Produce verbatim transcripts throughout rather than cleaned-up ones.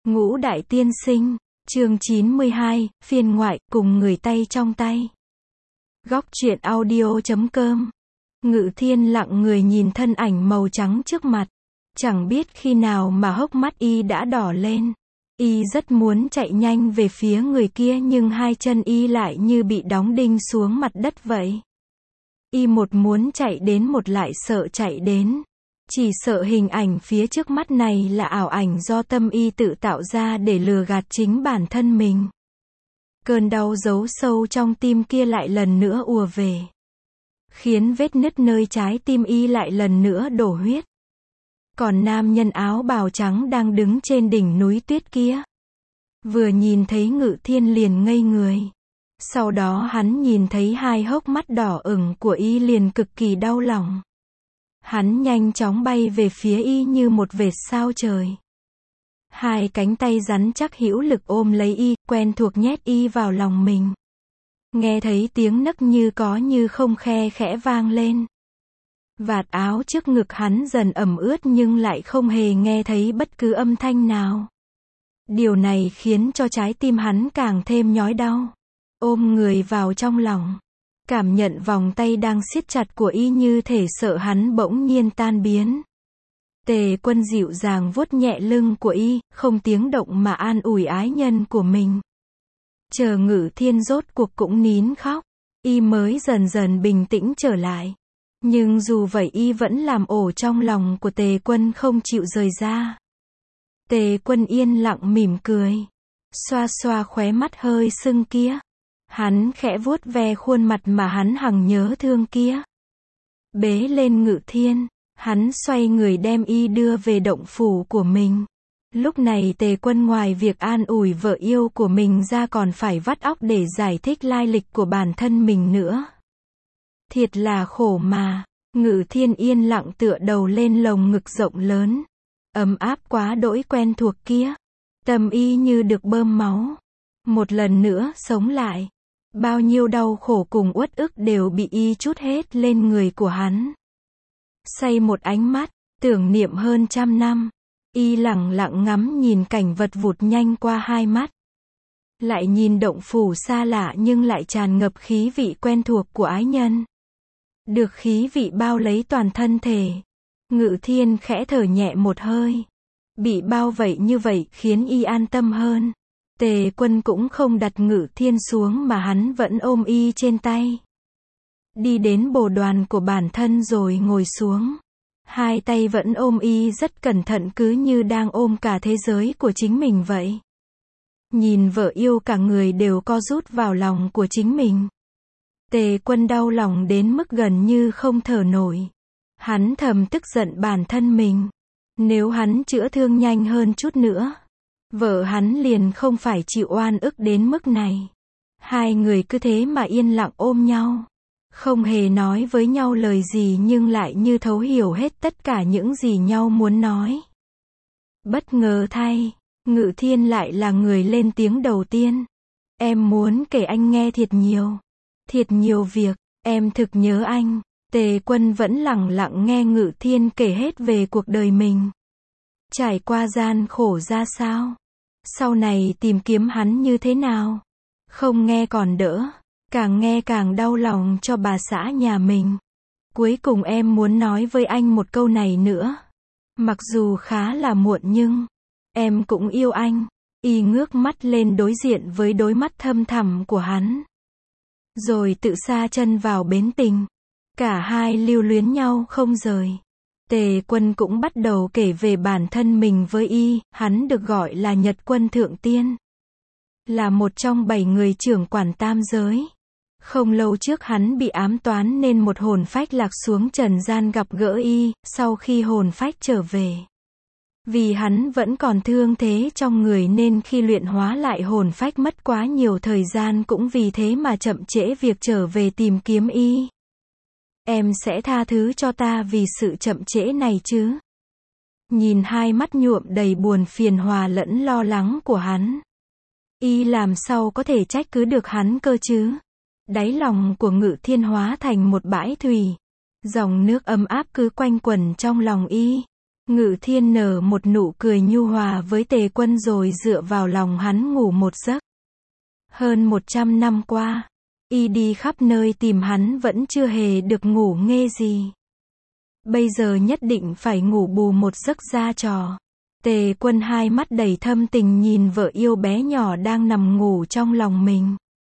Ngũ Đại Tiên Sinh, chương chín mươi hai, phiên ngoại, cùng người tay trong tay. Góc truyện audio chấm com. Ngự Thiên lặng người nhìn thân ảnh màu trắng trước mặt. Chẳng biết khi nào mà hốc mắt y đã đỏ lên. Y rất muốn chạy nhanh về phía người kia nhưng hai chân y lại như bị đóng đinh xuống mặt đất vậy. Y một muốn chạy đến một lại sợ chạy đến. Chỉ sợ hình ảnh phía trước mắt này là ảo ảnh do tâm y tự tạo ra để lừa gạt chính bản thân mình. Cơn đau giấu sâu trong tim kia lại lần nữa ùa về. Khiến vết nứt nơi trái tim y lại lần nữa đổ huyết. Còn nam nhân áo bào trắng đang đứng trên đỉnh núi tuyết kia. Vừa nhìn thấy Ngự Thiên liền ngây người. Sau đó hắn nhìn thấy hai hốc mắt đỏ ửng của y liền cực kỳ đau lòng. Hắn nhanh chóng bay về phía y như một vệt sao trời. Hai cánh tay rắn chắc hữu lực ôm lấy y, quen thuộc nhét y vào lòng mình. Nghe thấy tiếng nấc như có như không khe khẽ vang lên. Vạt áo trước ngực hắn dần ẩm ướt nhưng lại không hề nghe thấy bất cứ âm thanh nào. Điều này khiến cho trái tim hắn càng thêm nhói đau. Ôm người vào trong lòng. Cảm nhận vòng tay đang siết chặt của y như thể sợ hắn bỗng nhiên tan biến. Tề Quân dịu dàng vuốt nhẹ lưng của y, không tiếng động mà an ủi ái nhân của mình. Chờ Ngự Thiên rốt cuộc cũng nín khóc, y mới dần dần bình tĩnh trở lại. Nhưng dù vậy y vẫn làm ổ trong lòng của Tề Quân không chịu rời ra. Tề Quân yên lặng mỉm cười, xoa xoa khóe mắt hơi sưng kia. Hắn khẽ vuốt ve khuôn mặt mà hắn hằng nhớ thương kia. Bế lên Ngự Thiên, hắn xoay người đem y đưa về động phủ của mình. Lúc này Tề Quân ngoài việc an ủi vợ yêu của mình ra còn phải vắt óc để giải thích lai lịch của bản thân mình nữa. Thiệt là khổ mà. Ngự Thiên yên lặng tựa đầu lên lồng ngực rộng lớn, ấm áp quá đỗi quen thuộc kia. Tâm y như được bơm máu, một lần nữa sống lại. Bao nhiêu đau khổ cùng uất ức đều bị y trút hết lên người của hắn. Say một ánh mắt, tưởng niệm hơn trăm năm. Y lặng lặng ngắm nhìn cảnh vật vụt nhanh qua hai mắt. Lại nhìn động phủ xa lạ nhưng lại tràn ngập khí vị quen thuộc của ái nhân. Được khí vị bao lấy toàn thân thể. Ngự Thiên khẽ thở nhẹ một hơi. Bị bao vây như vậy khiến y an tâm hơn. Tề Quân cũng không đặt Ngự Thiên xuống mà hắn vẫn ôm y trên tay. Đi đến bồ đoàn của bản thân rồi ngồi xuống. Hai tay vẫn ôm y rất cẩn thận cứ như đang ôm cả thế giới của chính mình vậy. Nhìn vợ yêu cả người đều co rút vào lòng của chính mình. Tề Quân đau lòng đến mức gần như không thở nổi. Hắn thầm tức giận bản thân mình. Nếu hắn chữa thương nhanh hơn chút nữa, vợ hắn liền không phải chịu oan ức đến mức này. Hai người cứ thế mà yên lặng ôm nhau. Không hề nói với nhau lời gì nhưng lại như thấu hiểu hết tất cả những gì nhau muốn nói. Bất ngờ thay, Ngự Thiên lại là người lên tiếng đầu tiên. Em muốn kể anh nghe thiệt nhiều. Thiệt nhiều việc, em thực nhớ anh. Tề Quân vẫn lặng lặng nghe Ngự Thiên kể hết về cuộc đời mình. Trải qua gian khổ ra sao? Sau này tìm kiếm hắn như thế nào? Không nghe còn đỡ, càng nghe càng đau lòng cho bà xã nhà mình. Cuối cùng em muốn nói với anh một câu này nữa. Mặc dù khá là muộn nhưng em cũng yêu anh. Y ngước mắt lên đối diện với đôi mắt thâm thẳm của hắn. Rồi tự sa chân vào bến tình. Cả hai lưu luyến nhau không rời. Tề Quân cũng bắt đầu kể về bản thân mình với y. Hắn được gọi là Nhật Quân Thượng Tiên, là một trong bảy người trưởng quản tam giới. Không lâu trước hắn bị ám toán nên một hồn phách lạc xuống trần gian gặp gỡ y. Sau khi hồn phách trở về, vì hắn vẫn còn thương thế trong người nên khi luyện hóa lại hồn phách mất quá nhiều thời gian, cũng vì thế mà chậm trễ việc trở về tìm kiếm y. Em sẽ tha thứ cho ta vì sự chậm trễ này chứ? Nhìn hai mắt nhuộm đầy buồn phiền hòa lẫn lo lắng của hắn, y làm sao có thể trách cứ được hắn cơ chứ? Đáy lòng của Ngự Thiên hóa thành một bãi thủy. Dòng nước ấm áp cứ quanh quẩn trong lòng y. Ngự Thiên nở một nụ cười nhu hòa với Tề Quân rồi dựa vào lòng hắn ngủ một giấc. Hơn một trăm năm qua, y đi khắp nơi tìm hắn vẫn chưa hề được ngủ nghe gì. Bây giờ nhất định phải ngủ bù một giấc ra trò. Tề Quân hai mắt đầy thâm tình nhìn vợ yêu bé nhỏ đang nằm ngủ trong lòng mình.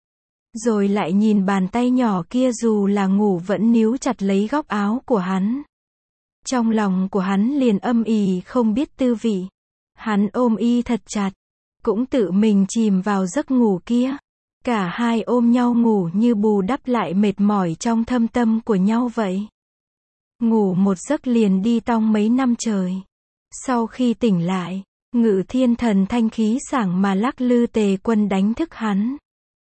Rồi lại nhìn bàn tay nhỏ kia dù là ngủ vẫn níu chặt lấy góc áo của hắn. Trong lòng của hắn liền âm ỉ không biết tư vị. Hắn ôm y thật chặt, cũng tự mình chìm vào giấc ngủ kia. Cả hai ôm nhau ngủ như bù đắp lại mệt mỏi trong thâm tâm của nhau vậy. Ngủ một giấc liền đi tong mấy năm trời. Sau khi tỉnh lại, Ngự Thiên thần thanh khí sảng mà lắc lư Tề Quân đánh thức hắn.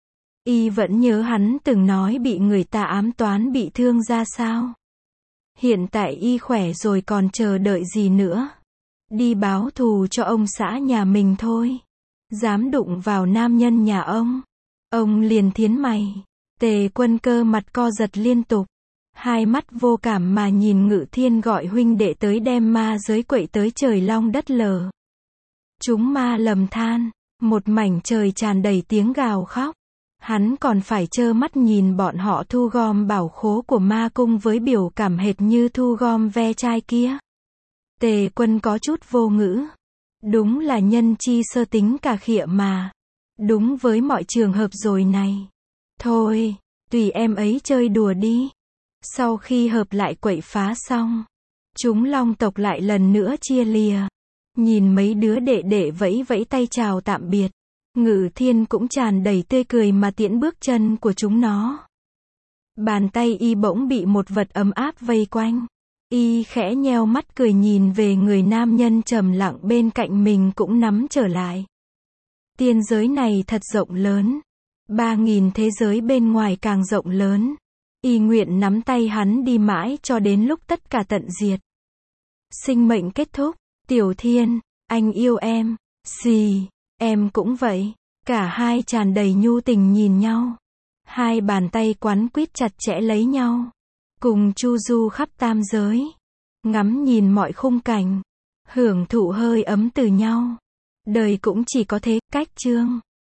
Y vẫn nhớ hắn từng nói bị người ta ám toán bị thương ra sao. Hiện tại y khỏe rồi còn chờ đợi gì nữa. Đi báo thù cho ông xã nhà mình thôi. Dám đụng vào nam nhân nhà ông, ông liền thiến mày. Tề Quân cơ mặt co giật liên tục. Hai mắt vô cảm mà nhìn Ngự Thiên gọi huynh đệ tới đem ma giới quậy tới trời long đất lở. Chúng ma lầm than, một mảnh trời tràn đầy tiếng gào khóc. Hắn còn phải trơ mắt nhìn bọn họ thu gom bảo khố của ma cung với biểu cảm hệt như thu gom ve chai kia. Tề Quân có chút vô ngữ. Đúng là nhân chi sơ tính cả khịa mà. Đúng với mọi trường hợp rồi này. Thôi, tùy em ấy chơi đùa đi. Sau khi hợp lại quậy phá xong, chúng long tộc lại lần nữa chia lìa. Nhìn mấy đứa đệ đệ vẫy vẫy tay chào tạm biệt. Ngự Thiên cũng tràn đầy tươi cười mà tiễn bước chân của chúng nó. Bàn tay y bỗng bị một vật ấm áp vây quanh. Y khẽ nheo mắt cười nhìn về người nam nhân trầm lặng bên cạnh mình cũng nắm trở lại. Tiên giới này thật rộng lớn. Ba nghìn thế giới bên ngoài càng rộng lớn. Y nguyện nắm tay hắn đi mãi cho đến lúc tất cả tận diệt. Sinh mệnh kết thúc. Tiểu Thiên, anh yêu em. Xì, em cũng vậy. Cả hai tràn đầy nhu tình nhìn nhau. Hai bàn tay quắn quýt chặt chẽ lấy nhau. Cùng chu du khắp tam giới. Ngắm nhìn mọi khung cảnh. Hưởng thụ hơi ấm từ nhau. Đời cũng chỉ có thế, cách chương.